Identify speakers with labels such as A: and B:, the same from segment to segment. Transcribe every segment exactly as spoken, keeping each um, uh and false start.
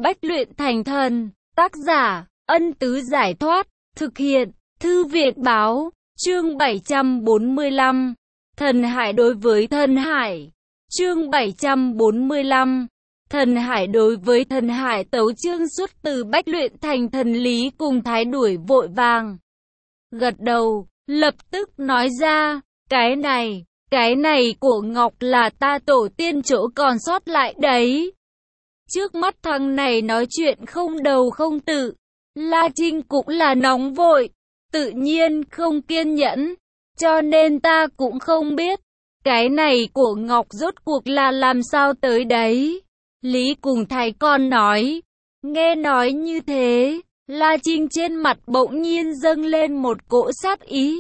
A: Bách luyện thành thần. Tác giả, Ân Tứ Giải Thoát. Thực hiện, Thư viện Báo. Chương bảy trăm bốn mươi lăm. Thần hải đối với thần hải. Chương bảy trăm bốn mươi lăm. Thần hải đối với thần hải. Tấu chương xuất từ Bách luyện thành thần. Lý Cùng Thái đuổi vội vàng, gật đầu, lập tức nói ra, cái này, cái này của Ngọc là ta tổ tiên chỗ còn sót lại đấy. Trước mắt thằng này nói chuyện không đầu không tự, La Trinh cũng là nóng vội, tự nhiên không kiên nhẫn, cho nên ta cũng không biết, cái này của Ngọc rốt cuộc là làm sao tới đấy. Lý Cùng Thái con nói, nghe nói như thế, La Trinh trên mặt bỗng nhiên dâng lên một cỗ sát ý.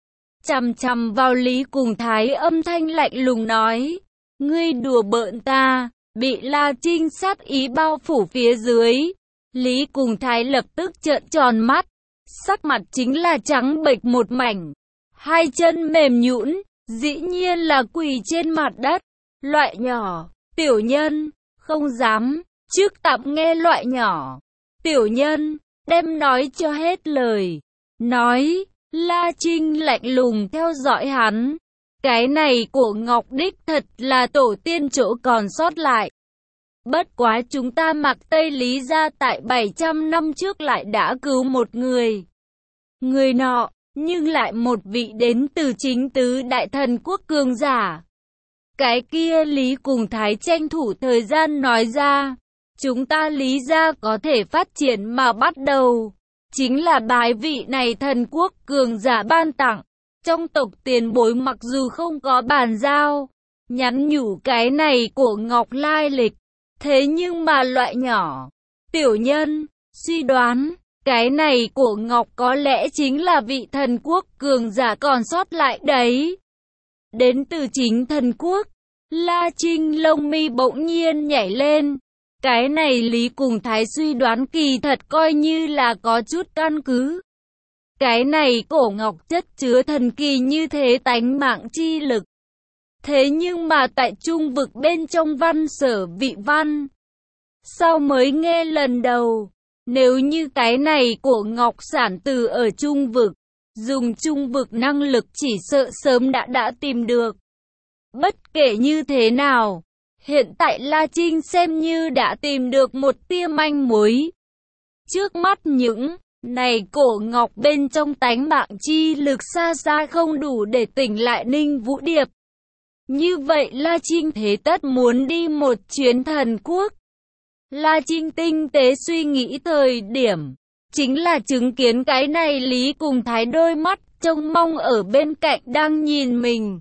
A: Chằm chằm vào Lý Cùng Thái, âm thanh lạnh lùng nói, ngươi đùa bỡn ta. Bị La Trinh sát ý bao phủ phía dưới, Lý Cùng Thái lập tức trợn tròn mắt, sắc mặt chính là trắng bệch một mảnh, hai chân mềm nhũn, dĩ nhiên là quỳ trên mặt đất. Loại nhỏ, tiểu nhân, không dám, trước tạm nghe loại nhỏ, tiểu nhân, đem nói cho hết lời. Nói, La Trinh lạnh lùng theo dõi hắn. Cái này của Ngọc đích thật là tổ tiên chỗ còn sót lại. Bất quá chúng ta mặc Tây Lý gia tại bảy trăm năm trước lại đã cứu một người. Người nọ, nhưng lại một vị đến từ chính tứ đại thần quốc cường giả. Cái kia Lý Cùng Thái tranh thủ thời gian nói ra, chúng ta Lý gia có thể phát triển mà bắt đầu, chính là bái vị này thần quốc cường giả ban tặng. Trong tộc tiền bối mặc dù không có bàn giao, nhắn nhủ cái này của Ngọc lai lịch, thế nhưng mà loại nhỏ, tiểu nhân, suy đoán, cái này của Ngọc có lẽ chính là vị thần quốc cường giả còn sót lại đấy. Đến từ chính thần quốc, La Trinh lông mi bỗng nhiên nhảy lên. Cái này Lý Cùng Thái suy đoán kỳ thật coi như là có chút căn cứ. Cái này cổ Ngọc chất chứa thần kỳ như thế tánh mạng chi lực. Thế nhưng mà tại trung vực bên trong văn sở vị văn, sao mới nghe lần đầu, nếu như cái này cổ Ngọc sản từ ở trung vực, dùng trung vực năng lực chỉ sợ sớm đã đã tìm được. Bất kể như thế nào, hiện tại La Trinh xem như đã tìm được một tia manh mối. Trước mắt những này cổ Ngọc bên trong tánh mạng chi lực xa xa không đủ để tỉnh lại Ninh Vũ Điệp. Như vậy La Trinh thế tất muốn đi một chuyến thần quốc. La Trinh tinh tế suy nghĩ thời điểm, chính là chứng kiến cái này Lý Cùng Thái đôi mắt trông mong ở bên cạnh đang nhìn mình.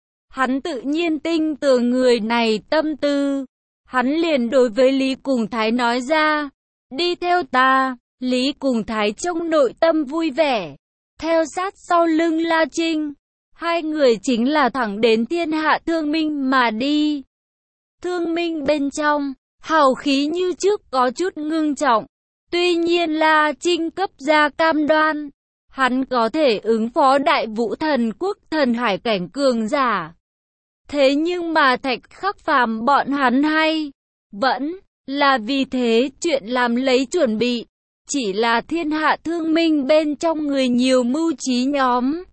A: Hắn tự nhiên tin tưởng người này tâm tư. Hắn liền đối với Lý Cùng Thái nói ra, đi theo ta. Lý Cùng Thái trong nội tâm vui vẻ, theo sát sau lưng La Trinh. Hai người chính là thẳng đến thiên hạ thương minh mà đi. Thương minh bên trong, hào khí như trước có chút ngưng trọng. Tuy nhiên La Trinh cấp ra cam đoan, hắn có thể ứng phó đại vũ thần quốc thần hải cảnh cường giả. Thế nhưng mà Thạch Khắc Phàm bọn hắn hay, vẫn là vì thế chuyện làm lấy chuẩn bị. Chỉ là thiên hạ thương minh bên trong người nhiều mưu trí nhóm.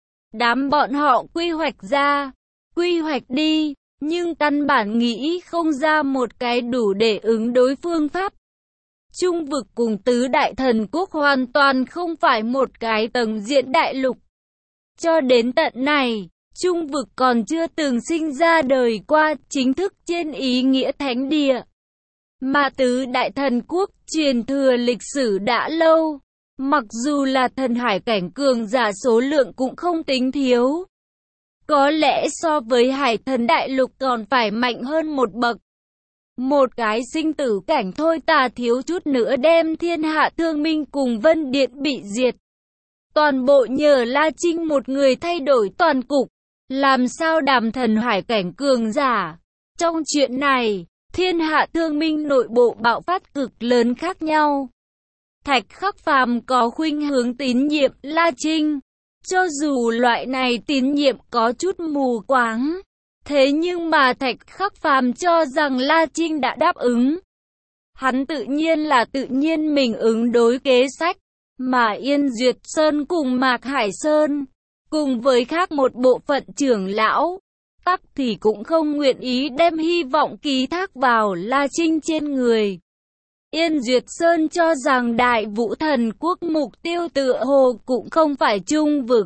A: Đám bọn họ quy hoạch ra, quy hoạch đi, nhưng căn bản nghĩ không ra một cái đủ để ứng đối phương pháp. Trung vực cùng tứ đại thần quốc hoàn toàn không phải một cái tầng diện đại lục. Cho đến tận này, Trung vực còn chưa từng sinh ra đời qua chính thức trên ý nghĩa thánh địa. Mà tứ đại thần quốc truyền thừa lịch sử đã lâu, mặc dù là thần hải cảnh cường giả số lượng cũng không tính thiếu. Có lẽ so với hải thần đại lục còn phải mạnh hơn một bậc. Một cái sinh tử cảnh thôi ta thiếu chút nữa đem thiên hạ thương minh cùng Vân Điện bị diệt. Toàn bộ nhờ La Trinh một người thay đổi toàn cục, làm sao đàm thần hải cảnh cường giả. Trong chuyện này, thiên hạ thương minh nội bộ bạo phát cực lớn khác nhau. Thạch Khắc Phàm có khuynh hướng tín nhiệm La Trinh, cho dù loại này tín nhiệm có chút mù quáng, thế nhưng mà Thạch Khắc Phàm cho rằng La Trinh đã đáp ứng. Hắn tự nhiên là tự nhiên mình ứng đối kế sách, mà Yên Duyệt Sơn cùng Mạc Hải Sơn, cùng với khác một bộ phận trưởng lão, tắc thì cũng không nguyện ý đem hy vọng ký thác vào La Trinh trên người. Yên Duyệt Sơn cho rằng Đại Vũ Thần Quốc mục tiêu tựa hồ cũng không phải Trung Vực,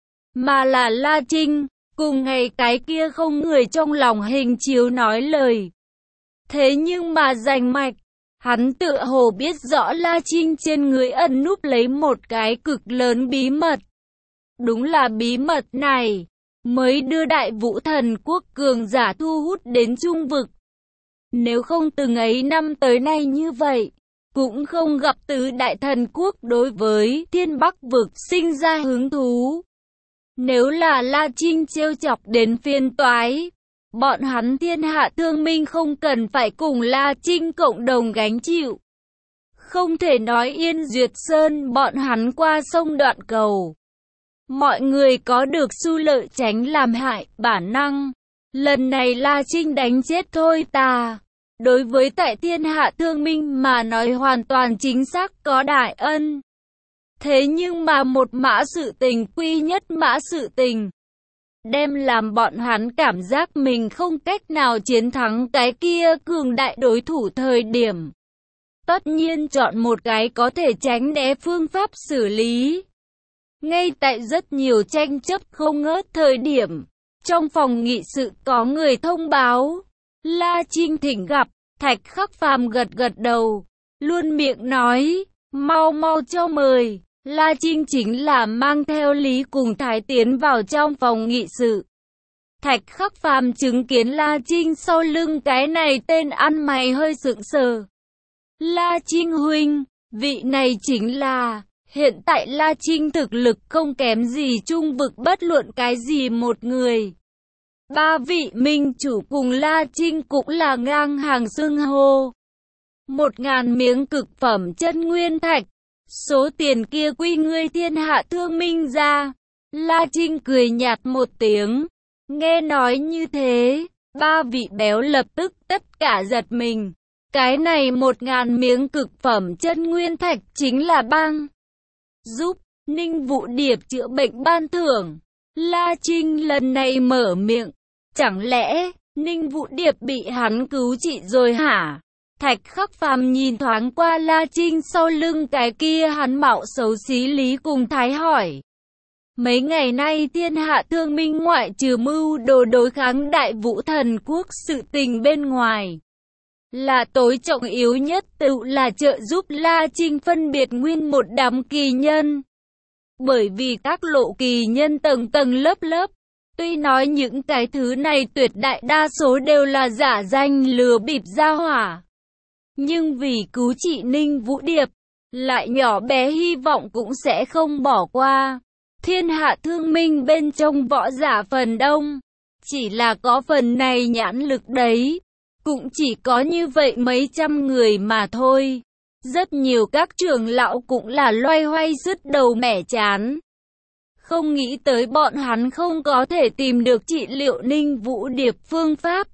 A: mà là La Trinh. Cùng ngày cái kia không người trong lòng hình chiếu nói lời. Thế nhưng mà rành mạch, hắn tựa hồ biết rõ La Trinh trên người ẩn núp lấy một cái cực lớn bí mật. Đúng là bí mật này, mới đưa Đại Vũ Thần Quốc cường giả thu hút đến Trung Vực. Nếu không từng ấy năm tới nay như vậy, cũng không gặp tứ Đại Thần Quốc đối với Thiên Bắc Vực sinh ra hứng thú. Nếu là La Trinh trêu chọc đến phiên toái, bọn hắn Thiên Hạ Thương Minh không cần phải cùng La Trinh cộng đồng gánh chịu. Không thể nói Yên Duyệt Sơn bọn hắn qua sông đoạn cầu. Mọi người có được xu lợi tránh làm hại bản năng. Lần này La Trinh đánh chết thôi ta. Đối với tại Thiên Hạ Thương Minh mà nói hoàn toàn chính xác có đại ân. Thế nhưng mà một mã sự tình quy nhất mã sự tình, đem làm bọn hắn cảm giác mình không cách nào chiến thắng cái kia cường đại đối thủ thời điểm. Tất nhiên chọn một cái có thể tránh né phương pháp xử lý. Ngay tại rất nhiều tranh chấp không ngớt thời điểm, trong phòng nghị sự có người thông báo, La Trinh thỉnh gặp. Thạch Khắc Phàm gật gật đầu, luôn miệng nói, mau mau cho mời. La Trinh chính là mang theo Lý cùng Thái tiến vào trong phòng nghị sự. Thạch Khắc Phàm chứng kiến La Trinh sau lưng cái này tên ăn mày hơi sững sờ. La Trinh huynh, vị này chính là, hiện tại La Trinh thực lực không kém gì Trung Vực bất luận cái gì một người. Ba vị minh chủ cùng La Trinh cũng là ngang hàng xưng hô. Một ngàn miếng cực phẩm chân nguyên thạch. Số tiền kia quy ngươi Thiên Hạ Thương Minh ra. La Trinh cười nhạt một tiếng. Nghe nói như thế, ba vị béo lập tức tất cả giật mình. Cái này một ngàn miếng cực phẩm chân nguyên thạch chính là băng. Giúp Ninh Vũ Điệp chữa bệnh ban thưởng. La Trinh lần này mở miệng. Chẳng lẽ Ninh Vũ Điệp bị hắn cứu trị rồi hả? Thạch Khắc Phàm nhìn thoáng qua La Trinh sau lưng cái kia hắn mạo xấu xí Lý cùng Thái hỏi. Mấy ngày nay Thiên Hạ Thương Minh ngoại trừ mưu đồ đối kháng Đại Vũ Thần Quốc sự tình bên ngoài, là tối trọng yếu nhất tự là trợ giúp La Trinh phân biệt nguyên một đám kỳ nhân. Bởi vì các lộ kỳ nhân tầng tầng lớp lớp, tuy nói những cái thứ này tuyệt đại đa số đều là giả danh lừa bịp gia hỏa. Nhưng vì cứu trị Ninh Vũ Điệp, lại nhỏ bé hy vọng cũng sẽ không bỏ qua. Thiên Hạ Thương Minh bên trong võ giả phần đông, chỉ là có phần này nhãn lực đấy, cũng chỉ có như vậy mấy trăm người mà thôi. Rất nhiều các trưởng lão cũng là loay hoay sứt đầu mẻ chán. Không nghĩ tới bọn hắn không có thể tìm được trị liệu Ninh Vũ Điệp phương pháp.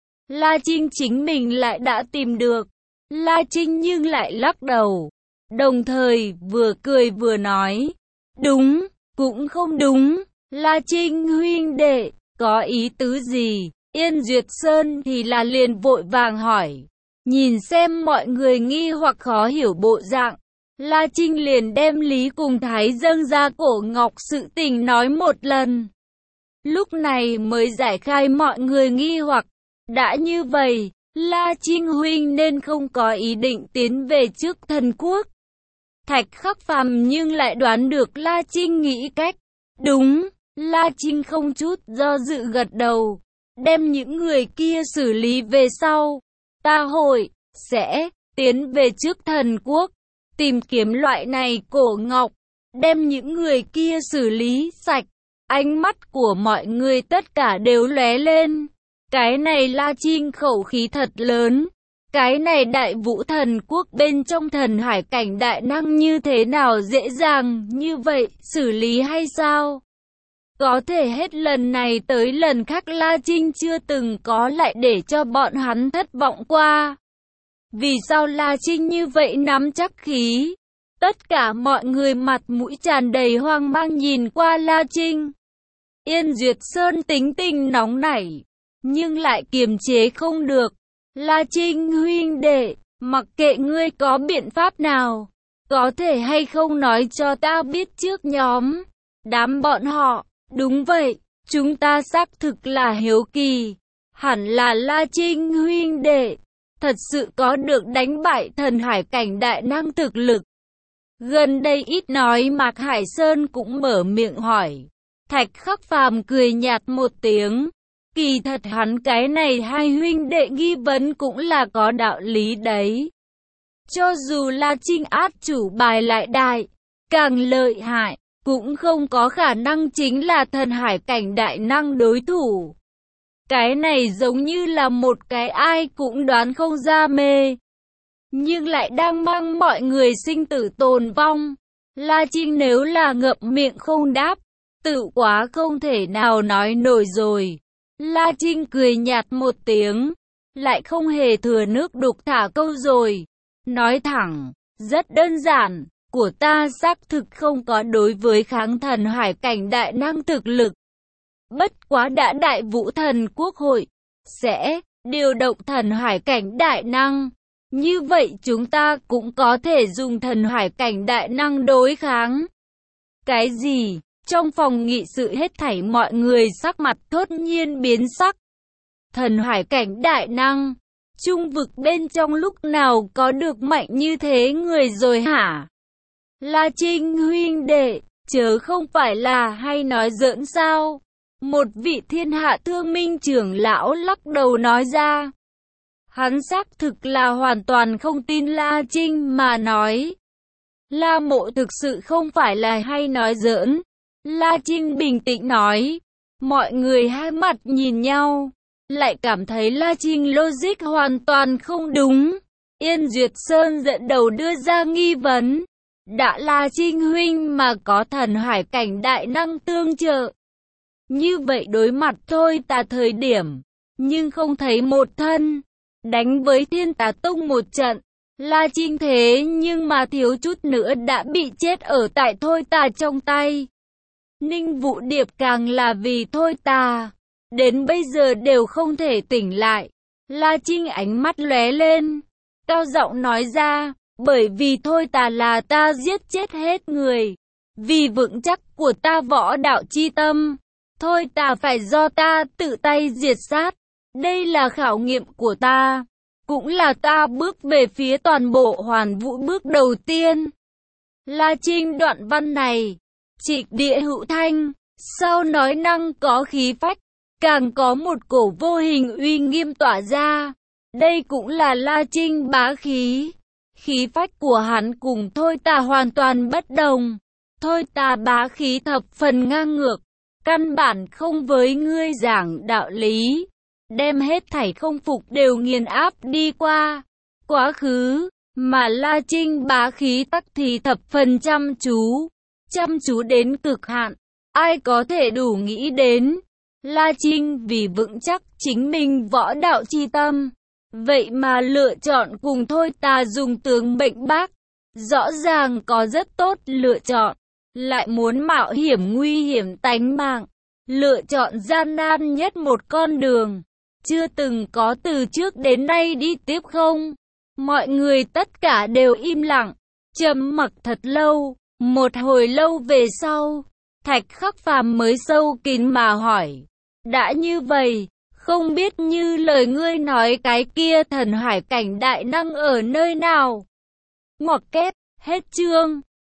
A: La Trinh chính mình lại đã tìm được. La Trinh nhưng lại lắc đầu, đồng thời vừa cười vừa nói, đúng, cũng không đúng, La Trinh huynh đệ, có ý tứ gì? Yên Duyệt Sơn thì là liền vội vàng hỏi, nhìn xem mọi người nghi hoặc khó hiểu bộ dạng, La Trinh liền đem Lý cùng Thái dâng ra cổ ngọc sự tình nói một lần. Lúc này mới giải khai mọi người nghi hoặc, đã như vậy, La Trinh huynh nên không có ý định tiến về trước thần quốc. Thạch Khắc Phàm nhưng lại đoán được La Trinh nghĩ cách. Đúng, La Trinh không chút do dự gật đầu. Đem những người kia xử lý về sau. Ta hội, sẽ, tiến về trước thần quốc. Tìm kiếm loại này cổ ngọc. Đem những người kia xử lý sạch. Ánh mắt của mọi người tất cả đều lóe lên. Cái này La Trinh khẩu khí thật lớn. Cái này Đại Vũ Thần Quốc bên trong thần hải cảnh đại năng như thế nào dễ dàng như vậy xử lý hay sao? Có thể hết lần này tới lần khác La Trinh chưa từng có lại để cho bọn hắn thất vọng qua. Vì sao La Trinh như vậy nắm chắc khí? Tất cả mọi người mặt mũi tràn đầy hoang mang nhìn qua La Trinh. Yên Duyệt Sơn tính tình nóng nảy, nhưng lại kiềm chế không được. La Trinh huynh đệ, mặc kệ ngươi có biện pháp nào, có thể hay không nói cho ta biết trước nhóm. Đám bọn họ, đúng vậy, chúng ta xác thực là hiếu kỳ. Hẳn là La Trinh huynh đệ, thật sự có được đánh bại thần hải cảnh đại năng thực lực. Gần đây ít nói Mạc Hải Sơn cũng mở miệng hỏi. Thạch Khắc Phàm cười nhạt một tiếng. Kỳ thật hắn cái này hai huynh đệ nghi vấn cũng là có đạo lý đấy. Cho dù La Trinh át chủ bài lại đại, càng lợi hại, cũng không có khả năng chính là thần hải cảnh đại năng đối thủ. Cái này giống như là một cái ai cũng đoán không ra mê, nhưng lại đang mang mọi người sinh tử tồn vong. La Trinh nếu là ngậm miệng không đáp, tự quá không thể nào nói nổi rồi. La Trinh cười nhạt một tiếng, lại không hề thừa nước đục thả câu rồi. Nói thẳng, rất đơn giản, của ta xác thực không có đối với kháng thần hải cảnh đại năng thực lực. Bất quá đã Đại Vũ Thần Quốc hội sẽ điều động thần hải cảnh đại năng. Như vậy chúng ta cũng có thể dùng thần hải cảnh đại năng đối kháng. Cái gì? Trong phòng nghị sự hết thảy mọi người sắc mặt thốt nhiên biến sắc. Thần hải cảnh đại năng, trung vực bên trong lúc nào có được mạnh như thế người rồi hả? La Trinh huynh đệ, chớ không phải là hay nói giỡn sao? Một vị thiên hạ thương minh trưởng lão lắc đầu nói ra. Hắn xác thực là hoàn toàn không tin La Trinh mà nói. La Mộ thực sự không phải là hay nói giỡn. La Trinh bình tĩnh nói. Mọi người hai mặt nhìn nhau, lại cảm thấy La Trinh logic hoàn toàn không đúng. Yên Duyệt Sơn dẫn đầu đưa ra nghi vấn. Đã La Trinh huynh mà có thần hải cảnh đại năng tương trợ, như vậy đối mặt thôi ta thời điểm, nhưng không thấy một thân. Đánh với Thiên Tà Tông một trận, La Trinh thế nhưng mà thiếu chút nữa đã bị chết ở tại Thôi Tà trong tay. Ninh Vũ Điệp càng là vì Thôi Tà, đến bây giờ đều không thể tỉnh lại. La Trinh ánh mắt lóe lên, cao giọng nói ra, bởi vì Thôi Tà là ta giết chết hết người. Vì vững chắc của ta võ đạo chi tâm, Thôi Tà phải do ta tự tay diệt sát. Đây là khảo nghiệm của ta, cũng là ta bước về phía toàn bộ hoàn vũ bước đầu tiên. La Trinh đoạn văn này, trịch địa hữu thanh, sau nói năng có khí phách, càng có một cổ vô hình uy nghiêm tỏa ra. Đây cũng là La Trinh bá khí. Khí phách của hắn cùng Thôi Tà hoàn toàn bất đồng. Thôi Tà bá khí thập phần ngang ngược, căn bản không với ngươi giảng đạo lý, đem hết thảy không phục đều nghiền áp đi qua quá khứ. Mà La Trinh bá khí tắc thì thập phần chăm chú, chăm chú đến cực hạn. Ai có thể đủ nghĩ đến, La Trinh vì vững chắc chính mình võ đạo chi tâm, vậy mà lựa chọn cùng Thôi Tà dùng tướng bệnh bác. Rõ ràng có rất tốt lựa chọn, lại muốn mạo hiểm nguy hiểm tánh mạng, lựa chọn gian nan nhất một con đường, chưa từng có từ trước đến nay đi tiếp không? Mọi người tất cả đều im lặng, trầm mặc thật lâu. Một hồi lâu về sau, Thạch Khắc Phàm mới sâu kín mà hỏi. Đã như vậy, không biết như lời ngươi nói cái kia thần hải cảnh đại năng ở nơi nào? Ngoặc kép, hết chương.